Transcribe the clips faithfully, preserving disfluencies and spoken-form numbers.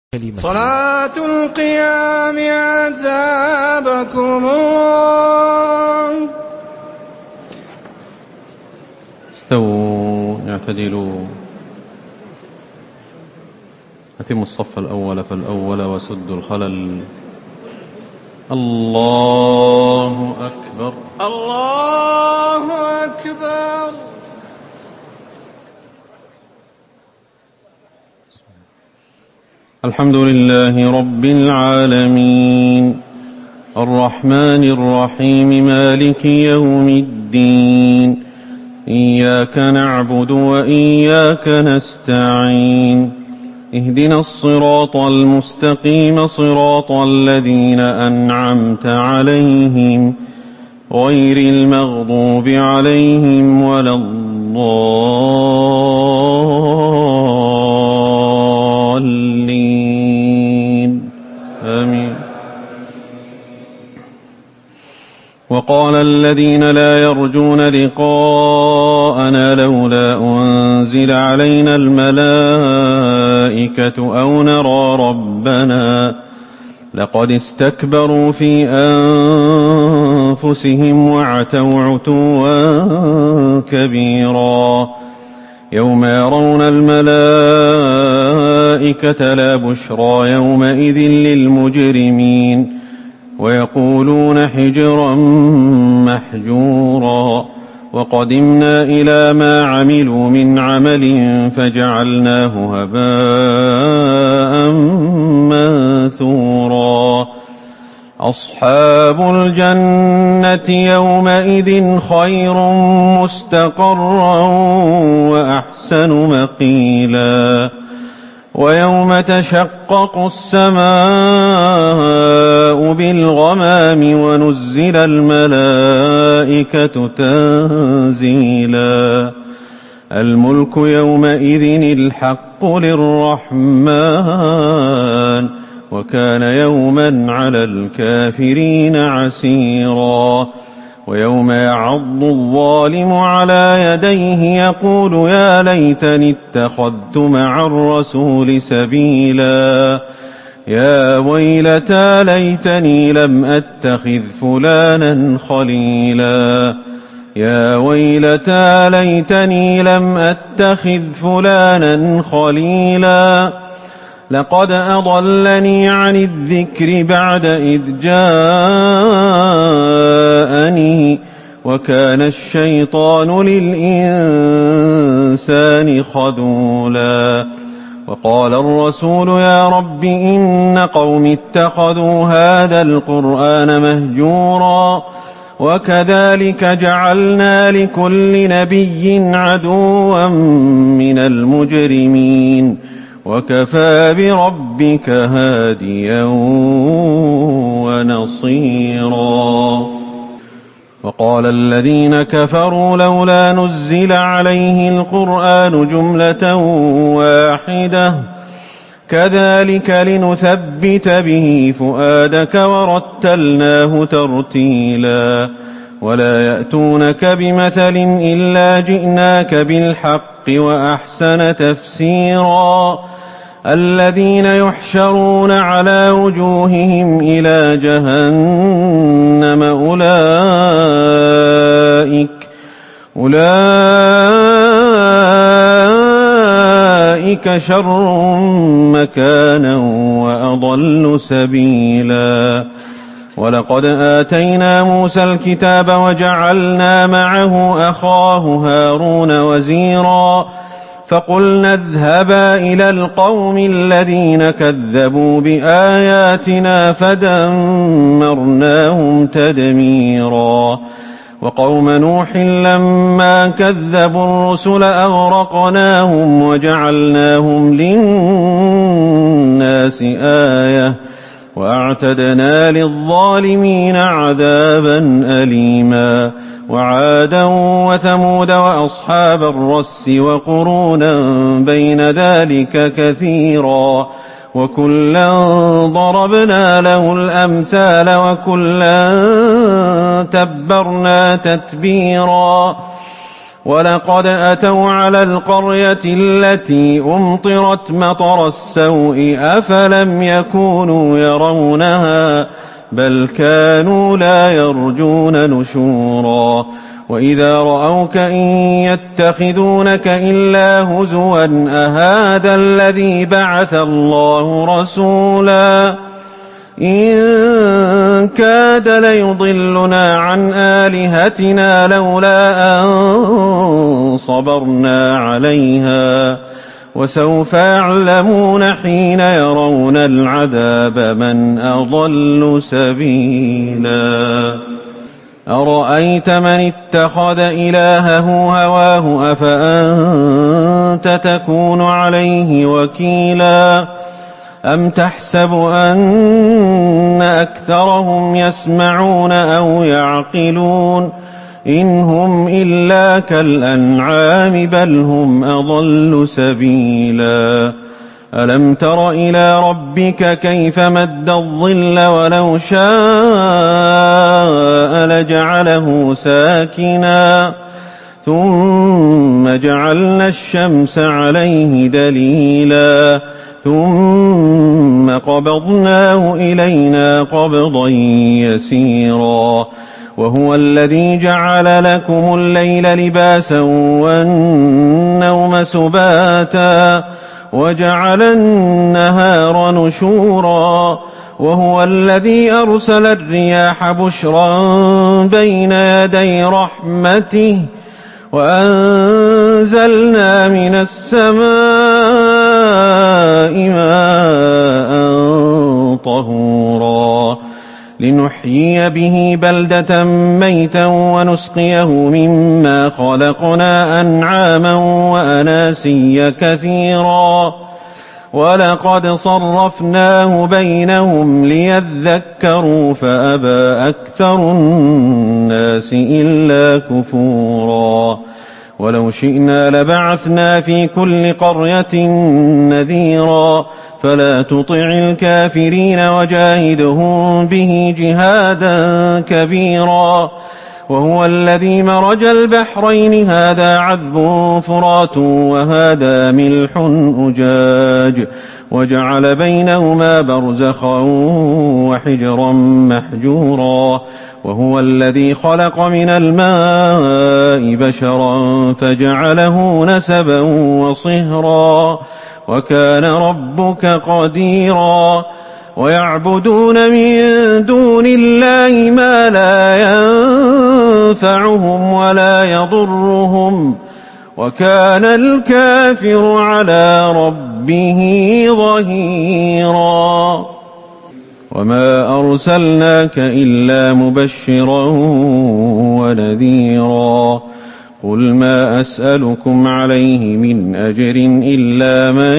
صلاة القيام أثابكم الله. استووا اعتدلوا، أتموا الصف الأول فالأول وسدوا الخلل. الله أكبر الله أكبر. الحمد لله رب العالمين الرحمن الرحيم مالك يوم الدين، إياك نعبد وإياك نستعين، اهدنا الصراط المستقيم صراط الذين أنعمت عليهم غير المغضوب عليهم ولا الضالين آمين. وقال الذين لا يرجون لقاءنا لولا أنزل علينا الملائكة أو نرى ربنا لقد استكبروا في أنفسهم وعتوا عتوا كبيرا. يوم يرون الملائكة لا بشرى يومئذ للمجرمين ويقولون حجرا محجورا. وقدمنا إلى ما عملوا من عمل فجعلناه هباء منثورا. أصحاب الجنة يومئذ خير مستقرا وأحسن مقيلا. ويوم تشقق السماء بالغمام ونزل الملائكة تنزيلا. الملك يومئذ الحق للرحمن وكان يوما على الكافرين عسيرا. ويوم يعض الظالم على يديه يقول يا ليتني اتخذت مع الرسول سبيلا. يا ويلتى ليتني لم أتخذ فلانا خليلا. يا ويلتى ليتني لم أتخذ فلانا خليلا. لقد أضلني عن الذكر بعد إذ جاءني وكان الشيطان للإنسان خذولا. وقال الرسول يا رب إن قوم اتخذوا هذا القرآن مهجورا. وكذلك جعلنا لكل نبي عدوا من المجرمين وكفى بربك هاديا ونصيرا. وقال الذين كفروا لولا نزل عليه القرآن جملة واحدة كذلك لنثبت به فؤادك ورتلناه ترتيلا. ولا يأتونك بمثل إلا جئناك بالحق وأحسن تفسيرا. الذين يحشرون على وجوههم إلى جهنم أولئك أولئك شر مكانا وأضل سبيلا. ولقد آتينا موسى الكتاب وجعلنا معه أخاه هارون وزيرا. فقلنا اذهبا إلى القوم الذين كذبوا بآياتنا فدمرناهم تدميرا. وقوم نوح لما كذبوا الرسل أغرقناهم وجعلناهم للناس آية وأعتدنا للظالمين عذابا أليما. وعادا وثمود وأصحاب الرس وقرونا بين ذلك كثيرا. وكلا ضربنا له الأمثال وكلا تبرنا تتبيرا. ولقد أتوا على القرية التي أمطرت مطر السوء أفلم يكونوا يرونها بل كانوا لا يرجون نشورا وإذا رأوك إن يتخذونك إلا هزوا أهذا الذي بعث الله رسولا إن كاد ليضلنا عن آلهتنا لولا أن صبرنا عليها وسوف يعلمون حين يرون العذاب من أضل سبيلا أرأيت من اتخذ إلهه هواه أفأنت تكون عليه وكيلا أم تحسب أن أكثرهم يسمعون أو يعقلون إن هم إلا كالأنعام بل هم أضل سبيلا ألم تر إلى ربك كيف مد الظل ولو شاء لجعله ساكنا ثم جعلنا الشمس عليه دليلا ثم قبضناه إلينا قبضا يسيرا وهو الذي جعل لكم الليل لباسا والنوم سباتا وجعل النهار نشورا وهو الذي أرسل الرياح بشرا بين يدي رحمته وأنزلنا من السماء ماء طهورا لنحيي به بلدة ميتا ونسقيه مما خلقنا أنعاما وأناسيا كثيرا ولقد صرفناه بينهم ليذكروا فأبى أكثر الناس إلا كفورا ولو شئنا لبعثنا في كل قرية نذيرا فلا تطع الكافرين وجاهدهم به جهادا كبيرا وهو الذي مرج البحرين هذا عذب فرات وهذا ملح أجاج وجعل بينهما برزخا وحجرا محجورا وهو الذي خلق من الماء بشرا فجعله نسبا وصهرا وكان ربك قديرا ويعبدون من دون الله ما لا ينفعهم ولا يضرهم وكان الكافر على ربه ظهيرا وما أرسلناك إلا مبشرا ونذيرا قل ما أسألكم عليه من أجر إلا من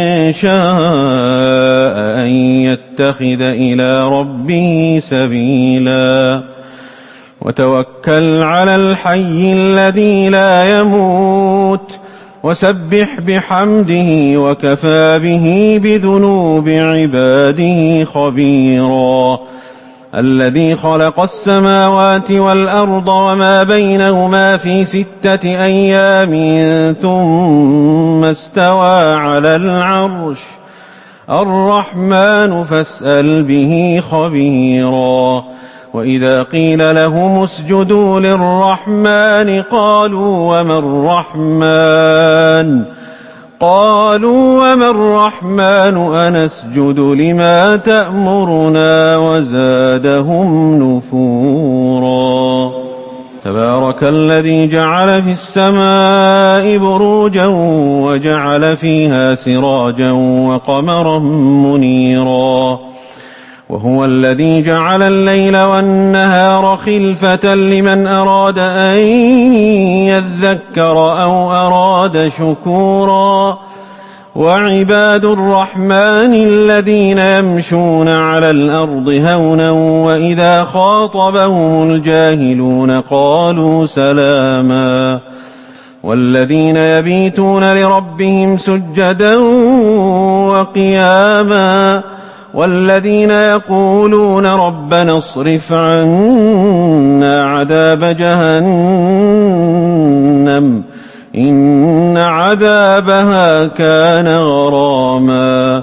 شاء أن يتخذ إلى ربه سبيلا وتوكل على الحي الذي لا يموت وسبح بحمده وكفى به بذنوب عباده خبيرا الذي خلق السماوات والأرض وما بينهما في ستة أيام ثم استوى على العرش الرحمن فاسأل به خبيرا وإذا قيل لهم اسجدوا للرحمن قالوا وما الرحمن قالوا وما الرحمن أنسجد لما تأمرنا وزادهم نفورا تبارك الذي جعل في السماء بروجا وجعل فيها سراجا وقمرا منيرا وهو الذي جعل الليل والنهار خلفة لمن أراد أن يذكر أو أراد شكورا وعباد الرحمن الذين يمشون على الأرض هونا وإذا خاطبهم الجاهلون قالوا سلاما والذين يبيتون لربهم سجدا وقياما والذين يقولون ربنا اصرف عنا عذاب جهنم جهنم إن عذابها كان غراما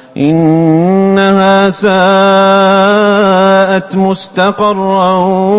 إنها ساءت مستقرا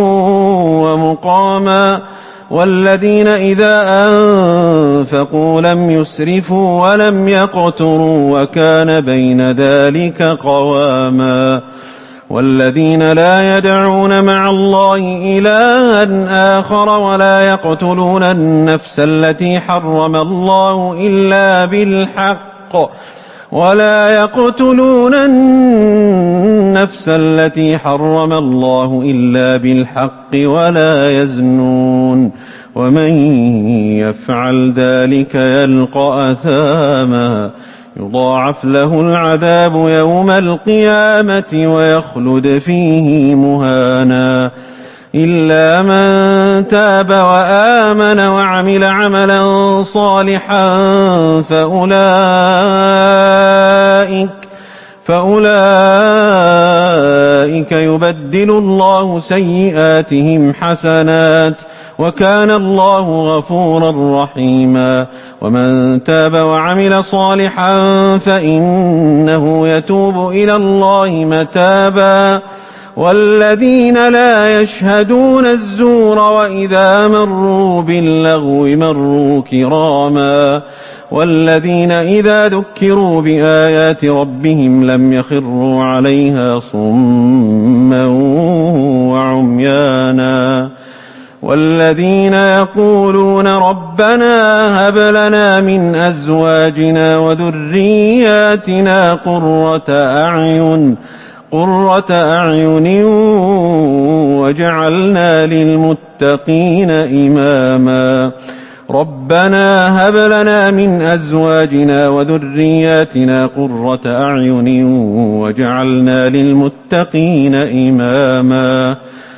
ومقاما والذين إذا أنفقوا لم يسرفوا ولم يقتروا وكان بين ذلك قواما والذين لا يدعون مع الله إلها آخر ولا يقتلون النفس التي حرم الله إلا بالحق ولا يقتلون النفس التي حرم الله إلا بالحق ولا يزنون ومن يفعل ذلك يلقى أثاما يضاعف له العذاب يوم القيامة ويخلد فيه مهانا إلا من تاب وآمن وعمل عملا صالحا فأولئك, فأولئك يبدل الله سيئاتهم حسنات وكان الله غفورا رحيما ومن تاب وعمل صالحا فإنه يتوب إلى الله متابا والذين لا يشهدون الزور وإذا مروا باللغو مروا كراما والذين إذا ذكروا بآيات ربهم لم يخروا عليها صما وعميانا والذين يقولون ربنا هب لنا من أزواجنا وذرياتنا قرة أعين قرة أعين وجعلنا للمتقين إماما ربنا هب لنا من أزواجنا وذرياتنا قرة أعين وجعلنا للمتقين إماما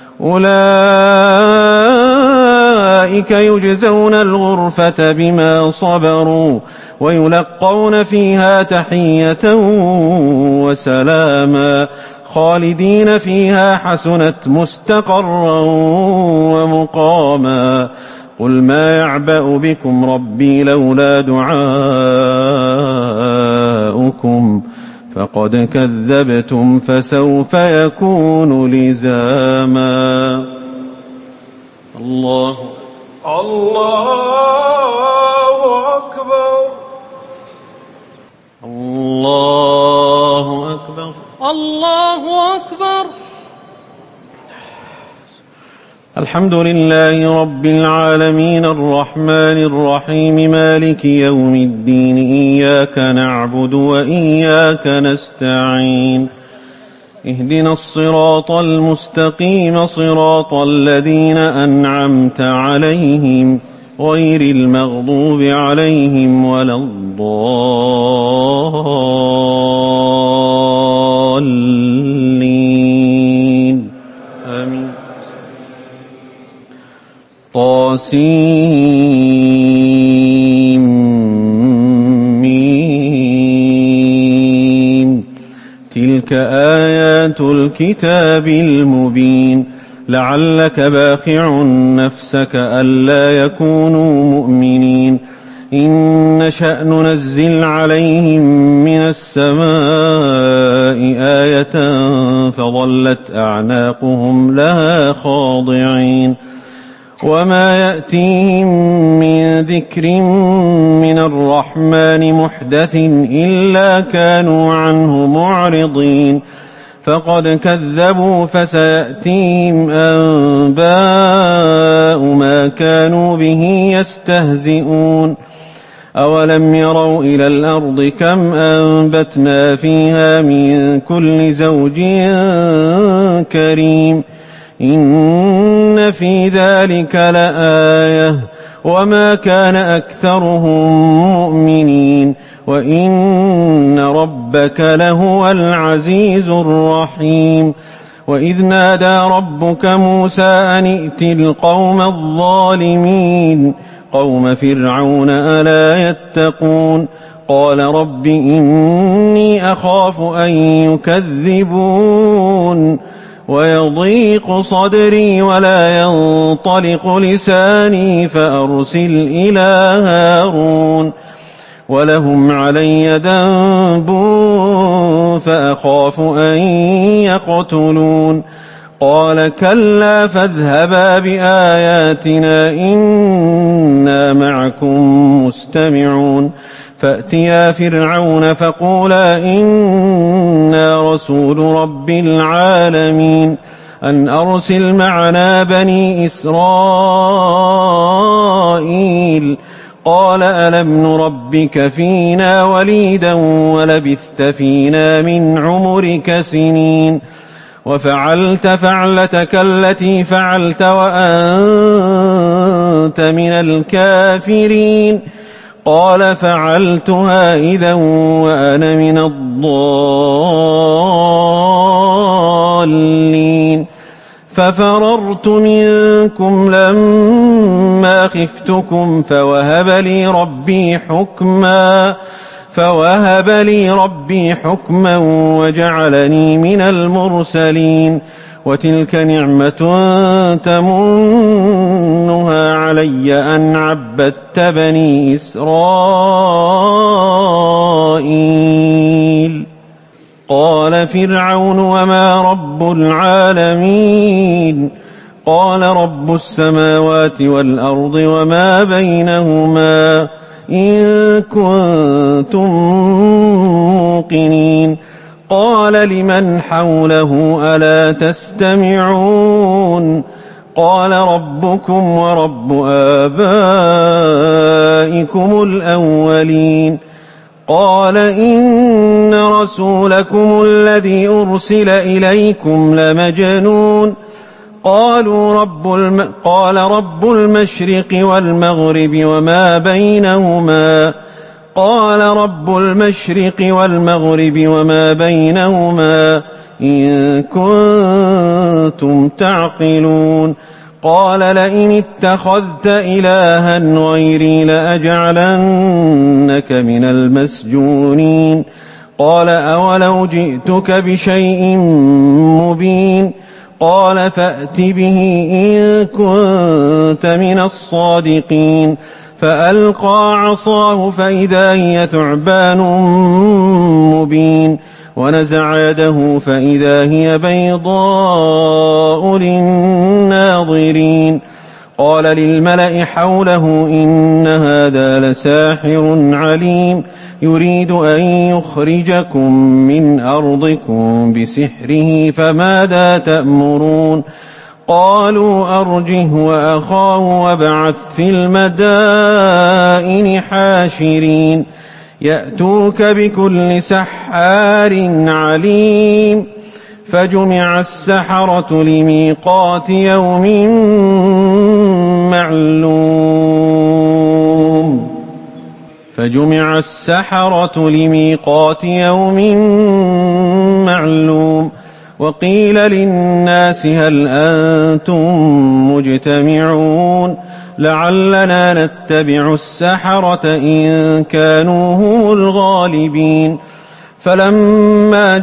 أولئك يجزون الغرفة بما صبروا ويلقون فيها تحية وسلاما خالدين فيها حسنت مستقرا ومقاما قل ما يعبأ بكم ربي لولا دعاؤكم فقد كذبتم فسوف يكون لزاما الله الله أكبر الله أكبر الله أكبر. الحمد لله رب العالمين الرحمن الرحيم مالك يوم الدين إياك نعبد وإياك نستعين اهدنا الصراط المستقيم صراط الذين أنعمت عليهم غير المغضوب عليهم ولا الضالين آمين. طاسيم تلك آيات الكتاب المبين لعلك باخع نفسك ألا يكونوا مؤمنين إن نشأ ننزل عليهم من السماء آية فظلت أعناقهم لها خاضعين وما يأتيهم من ذكر من الرحمن محدث إلا كانوا عنه معرضين فقد كذبوا فسيأتيهم أنباء ما كانوا به يستهزئون أولم يروا إلى الأرض كم أنبتنا فيها من كل زوج كريم إن في ذلك لآية وما كان أكثرهم مؤمنين وإن ربك لهو العزيز الرحيم وإذ نادى ربك موسى أن ائت القوم الظالمين قوم فرعون ألا يتقون قال رب إني أخاف أن يكذبون ويضيق صدري ولا ينطلق لساني فأرسل إلى هارون ولهم علي ذنب فأخاف أن يقتلون قال كلا فاذهبا بآياتنا إنا معكم مستمعون فأتيا فرعون فقولا إنا رسول رب العالمين أن أرسل معنا بني إسرائيل قال ألم نربك فينا وليدا ولبثت فينا من عمرك سنين وفعلت فعلتك التي فعلت وأنت من الكافرين قال فعلتها إذا وأنا من الضالين ففررت منكم لما خفتكم فوهب لي ربي حكما فوهب لي ربي حكما وجعلني من المرسلين وتلك نعمة تمنها علي أن عبدت بني إسرائيل قال فرعون وما رب العالمين قال رب السماوات والأرض وما بينهما إن كنتم موقنين قال لمن حوله ألا تستمعون قال ربكم ورب آبائكم الأولين قال إن رسولكم الذي أرسل إليكم لمجنون قالوا رب الم... قال رب المشرق والمغرب وما بينهما قال رب المشرق والمغرب وما بينهما إن كنتم تعقلون قال لئن اتخذت إلها غيري لأجعلنك من المسجونين قال أولو جئتك بشيء مبين قال فأت به إن كنت من الصادقين فألقى عصاه فإذا هي ثعبان مبين ونزع يده فإذا هي بيضاء للناظرين قال للملأ حوله إن هذا لساحر عليم يريد أن يخرجكم من أرضكم بسحره فماذا تأمرون قالوا أرجه وأخاه وابعث في المدائن حاشرين يأتوك بكل سحار عليم فجمع السحرة لميقات يوم معلوم فجمع السحرة لميقات يوم معلوم وقيل للناس هل أنتم مجتمعون لعلنا نتبع السحرة إن كانوا هم الغالبين فلما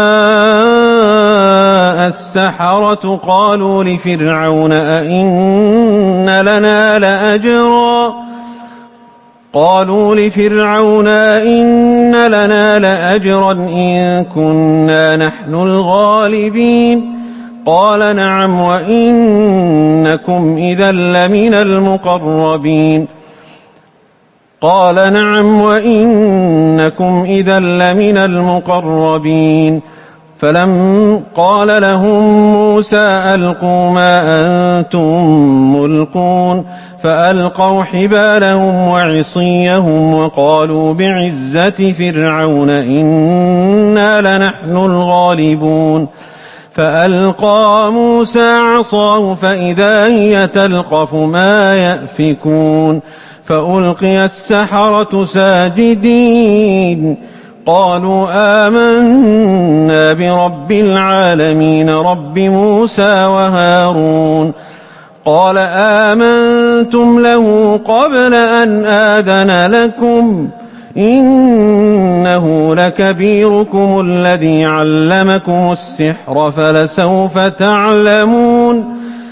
جاء السحرة قالوا لفرعون أئن لنا لأجرا قالوا لفرعون إن لنا لأجرا إن كنا نحن الغالبين قال نعم وإنكم إذا لمن المقربين قال نعم وإنكم إذا لمن المقربين فلم قال لهم موسى ألقوا ما أنتم ملقون فألقوا حبالهم وعصيهم وقالوا بعزة فرعون إنا لنحن الغالبون فألقى موسى عصاه فإذا هي تلقف ما يأفكون فألقي السحرة ساجدين قالوا آمنا برب العالمين رب موسى وهارون قال آمنتم له قبل أن آذن لكم إنه لكبيركم الذي علمكم السحر فلسوف تعلمون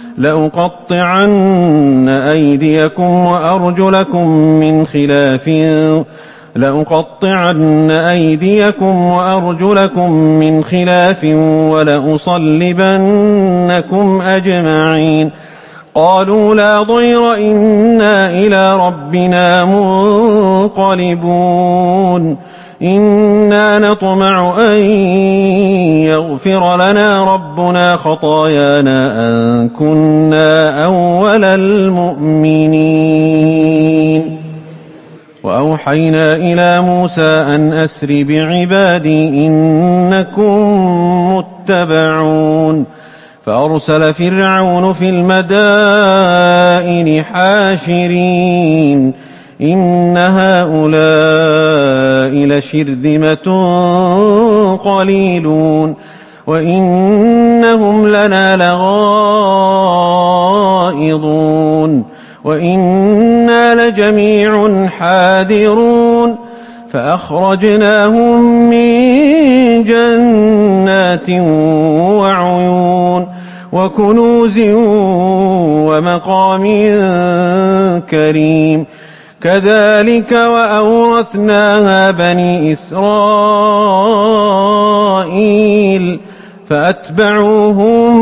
لأقطعن أيديكم وأرجلكم من خلاف لأقطعن أيديكم وأرجلكم من خلاف ولأصلبنكم أجمعين قالوا لا ضير إنا إلى ربنا منقلبون إنا نطمع أن يغفر لنا ربنا خطايانا أن كنا أول المؤمنين وأوحينا إلى موسى أن أسر بعبادي إنكم متبعون فأرسل فرعون في المدائن حاشرين إن هؤلاء لشرذمة قليلون وإنهم لنا لغائظون وإنا لجميع حاذرون فأخرجناهم من جنات وعيون وكنوز ومقام كريم كذلك وأورثناها بني إسرائيل فأتبعوهم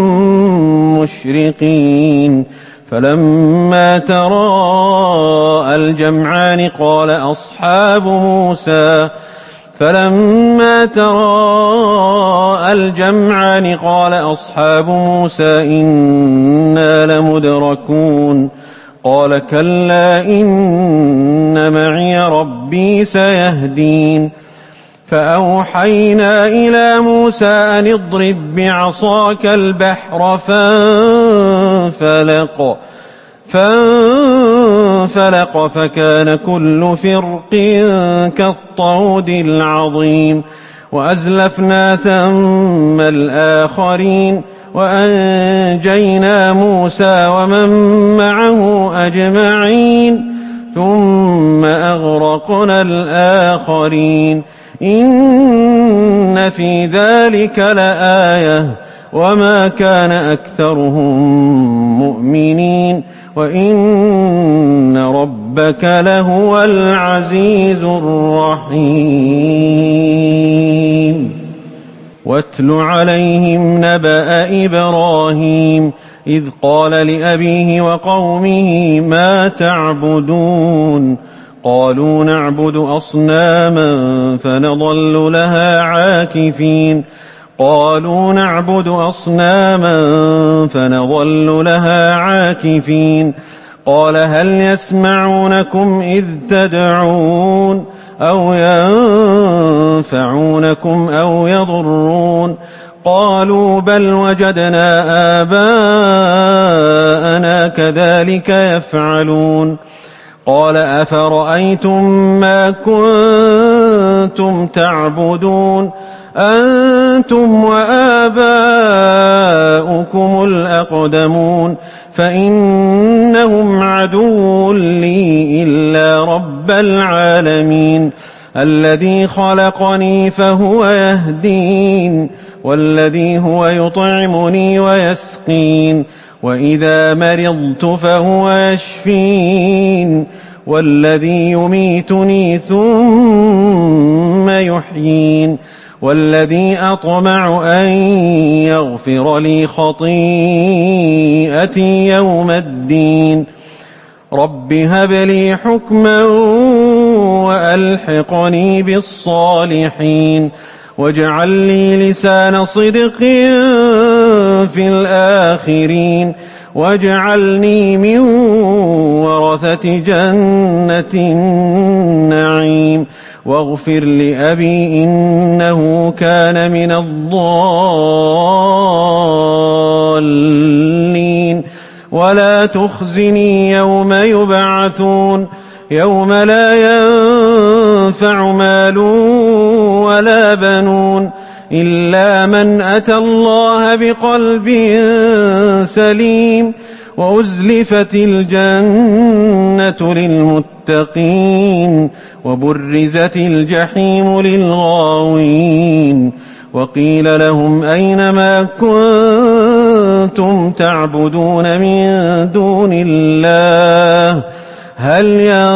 مشرقين فلما تراءى الجمعان قال أصحاب موسى فلما تراءى الجمعان قال أصحاب موسى إنا لمدركون قال كلا إن معي ربي سيهدين فأوحينا إلى موسى أن اضرب بعصاك البحر فانفلق فانفلق فكان كل فرق كالطود العظيم وأزلفنا ثم الآخرين وأنجينا موسى ومن معه أجمعين ثم أغرقنا الآخرين إن في ذلك لآية وما كان أكثرهم مؤمنين وإن ربك لهو العزيز الرحيم واتل عليهم نبأ إبراهيم إذ قال لأبيه وقومه ما تعبدون قالوا نعبد أصناما فنظل لها عاكفين قالوا نعبد أصناما فنظل لها عاكفين قال هل يسمعونكم إذ تدعون أو ينفعونكم أو يضرون قالوا بل وجدنا آباءنا كذلك يفعلون قال أفرأيتم ما كنتم تعبدون أنتم وآباؤكم الأقدمون فإنهم عدو لي إلا رب العالمين الذي خلقني فهو يهدين والذي هو يطعمني ويسقين وإذا مرضت فهو يشفين والذي يميتني ثم يحيين والذي أطمع أن يغفر لي خطيئتي يوم الدين رب هب لي حكما وألحقني بالصالحين واجعل لي لسان صدق في الآخرين واجعلني من ورثة جنة النعيم واغفر لأبي إنه كان من الضالين ولا تخزني يوم يبعثون يوم لا ينفع مال ولا بنون إلا من أتى الله بقلب سليم وأزلفت الجنة للمتقين وبرزت الجحيم للغاوين وقيل لهم أين ما كنتم تعبدون من دون الله هل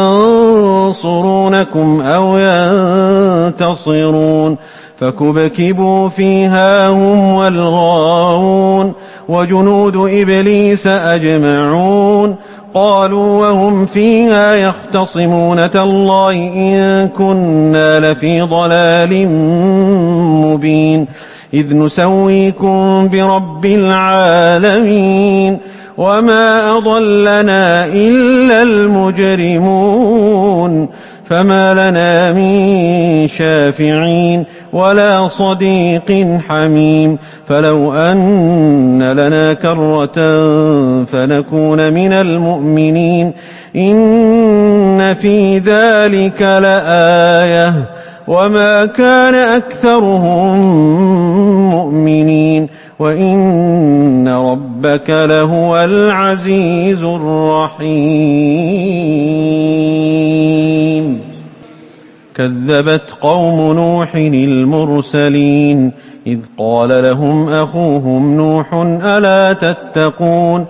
ينصرونكم أو ينتصرون فكبكبوا فيها هم والغاوون وجنود إبليس أجمعون قالوا وهم فيها يختصمون تالله إن كنا لفي ضلال مبين إذ نسويكم برب العالمين وما أضلنا إلا المجرمون فما لنا من شافعين ولا صديق حميم فلو أن لنا كرة فنكون من المؤمنين إن في ذلك لآية وما كان أكثرهم مؤمنين وإن ربك لهو العزيز الرحيم كذبت قوم نوح المرسلين إذ قال لهم أخوهم نوح ألا تتقون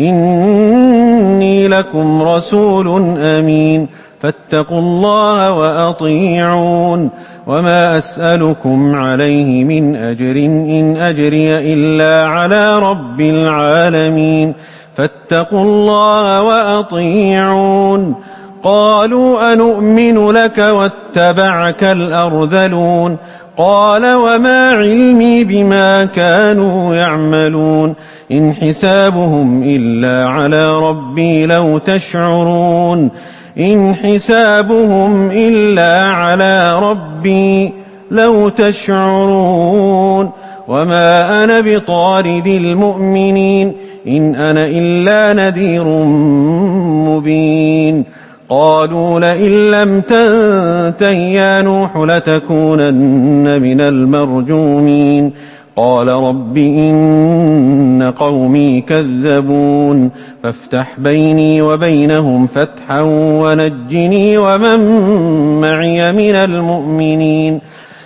إني لكم رسول أمين فاتقوا الله وأطيعون وما أسألكم عليه من أجر إن أجري إلا على رب العالمين فاتقوا الله وأطيعون قالوا أنؤمن لك واتبعك الأرذلون قال وما علمي بما كانوا يعملون إن حسابهم إلا على ربي لو تشعرون إن حسابهم إلا على ربي لو تشعرون وما أنا بطارد المؤمنين إن أنا إلا نذير مبين قالوا لئن لم تنته يا نوح لتكونن من المرجومين قال رب إن قومي كذبون فافتح بيني وبينهم فتحا ونجني ومن معي من المؤمنين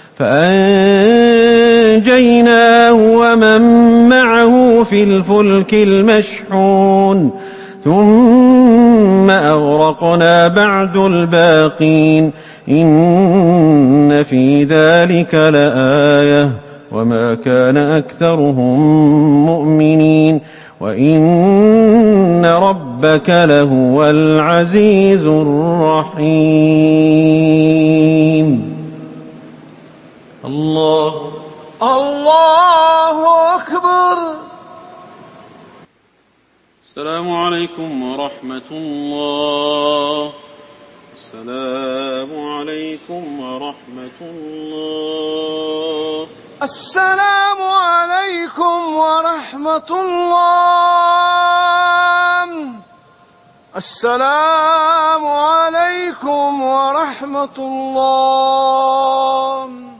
فأنجيناه ومن معه في الفلك المشحون ثم أغرقنا بعد الباقين إن في ذلك لآية وما كان أكثرهم مؤمنين وإن ربك لهو العزيز الرحيم الله الله أكبر. السلام عليكم ورحمة الله. السلام عليكم ورحمة الله. السلام عليكم ورحمة الله. السلام عليكم ورحمة الله.